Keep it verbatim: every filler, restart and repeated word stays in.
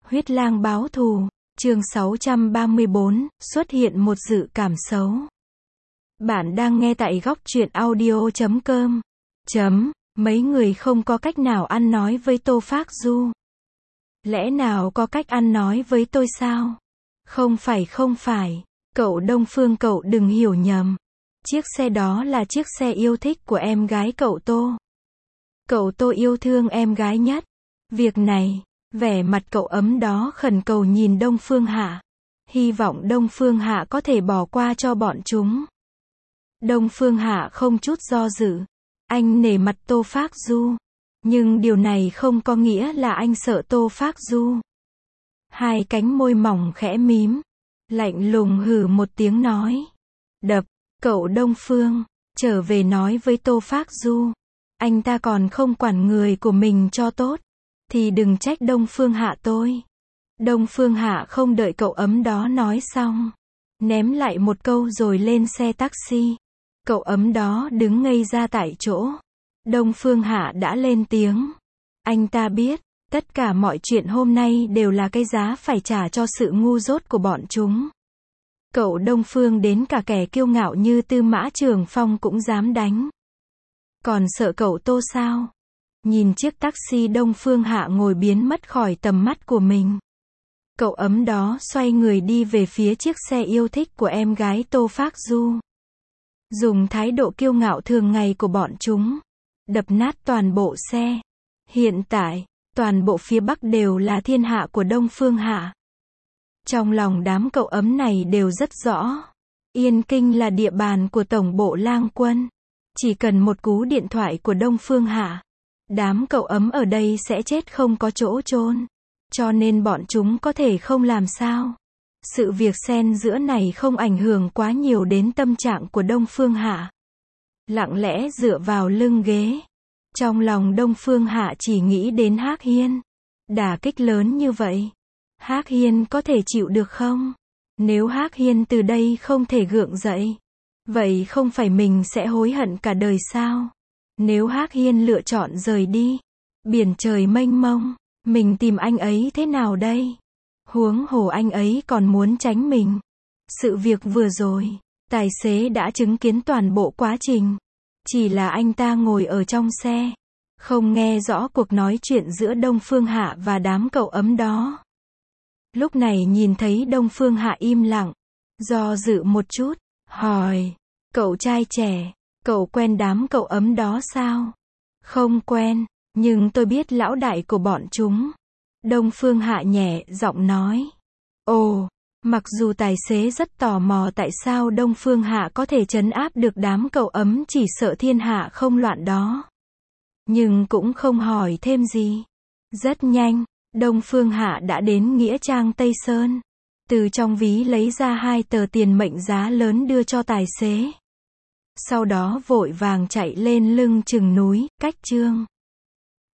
Huyết lang báo thù, chương sáu trăm ba mươi bốn, xuất hiện một dự cảm xấu. Bạn đang nghe tại góc truyện audio chấm com. Chấm, mấy người không có cách nào ăn nói với Tô Phác Du. Lẽ nào có cách ăn nói với tôi sao? Không phải không phải, cậu Đông Phương cậu đừng hiểu nhầm. Chiếc xe đó là chiếc xe yêu thích của em gái cậu Tô. Cậu Tô yêu thương em gái nhất. Việc này, vẻ mặt cậu ấm đó khẩn cầu nhìn Đông Phương Hạ. Hy vọng Đông Phương Hạ có thể bỏ qua cho bọn chúng. Đông Phương Hạ không chút do dự. Anh nể mặt Tô Phác Du. Nhưng điều này không có nghĩa là anh sợ Tô Phác Du. Hai cánh môi mỏng khẽ mím. Lạnh lùng hừ một tiếng nói. Đập, cậu Đông Phương, trở về nói với Tô Phác Du. Anh ta còn không quản người của mình cho tốt. Thì đừng trách Đông Phương Hạ tôi. Đông Phương Hạ không đợi cậu ấm đó nói xong. Ném lại một câu rồi lên xe taxi. Cậu ấm đó đứng ngây ra tại chỗ. Đông Phương Hạ đã lên tiếng. Anh ta biết, tất cả mọi chuyện hôm nay đều là cái giá phải trả cho sự ngu dốt của bọn chúng. Cậu Đông Phương đến cả kẻ kiêu ngạo như Tư Mã Trường Phong cũng dám đánh. Còn sợ cậu Tô sao? Nhìn chiếc taxi Đông Phương Hạ ngồi biến mất khỏi tầm mắt của mình. Cậu ấm đó xoay người đi về phía chiếc xe yêu thích của em gái Tô Phác Du. Dùng thái độ kiêu ngạo thường ngày của bọn chúng. Đập nát toàn bộ xe. Hiện tại, toàn bộ phía Bắc đều là thiên hạ của Đông Phương Hạ. Trong lòng đám cậu ấm này đều rất rõ. Yên Kinh là địa bàn của tổng bộ lang quân. Chỉ cần một cú điện thoại của Đông Phương Hạ. Đám cậu ấm ở đây sẽ chết không có chỗ chôn. Cho nên bọn chúng có thể không làm sao. Sự việc xen giữa này không ảnh hưởng quá nhiều đến tâm trạng của Đông Phương Hạ. Lặng lẽ dựa vào lưng ghế. Trong lòng Đông Phương Hạ chỉ nghĩ đến Hắc Hiên. Đả kích lớn như vậy. Hắc Hiên có thể chịu được không? Nếu Hắc Hiên từ đây không thể gượng dậy. Vậy không phải mình sẽ hối hận cả đời sao? Nếu Hắc Hiên lựa chọn rời đi. Biển trời mênh mông. Mình tìm anh ấy thế nào đây? Huống hồ anh ấy còn muốn tránh mình. Sự việc vừa rồi, tài xế đã chứng kiến toàn bộ quá trình. Chỉ là anh ta ngồi ở trong xe. Không nghe rõ cuộc nói chuyện giữa Đông Phương Hạ và đám cậu ấm đó. Lúc này nhìn thấy Đông Phương Hạ im lặng. Do dự một chút. Hỏi. Cậu trai trẻ. Cậu quen đám cậu ấm đó sao? Không quen. Nhưng tôi biết lão đại của bọn chúng. Đông Phương Hạ nhẹ giọng nói. Ồ, mặc dù tài xế rất tò mò tại sao Đông Phương Hạ có thể trấn áp được đám cậu ấm chỉ sợ thiên hạ không loạn đó. Nhưng cũng không hỏi thêm gì. Rất nhanh, Đông Phương Hạ đã đến Nghĩa Trang Tây Sơn. Từ trong ví lấy ra hai tờ tiền mệnh giá lớn đưa cho tài xế. Sau đó vội vàng chạy lên lưng chừng núi, cách Trương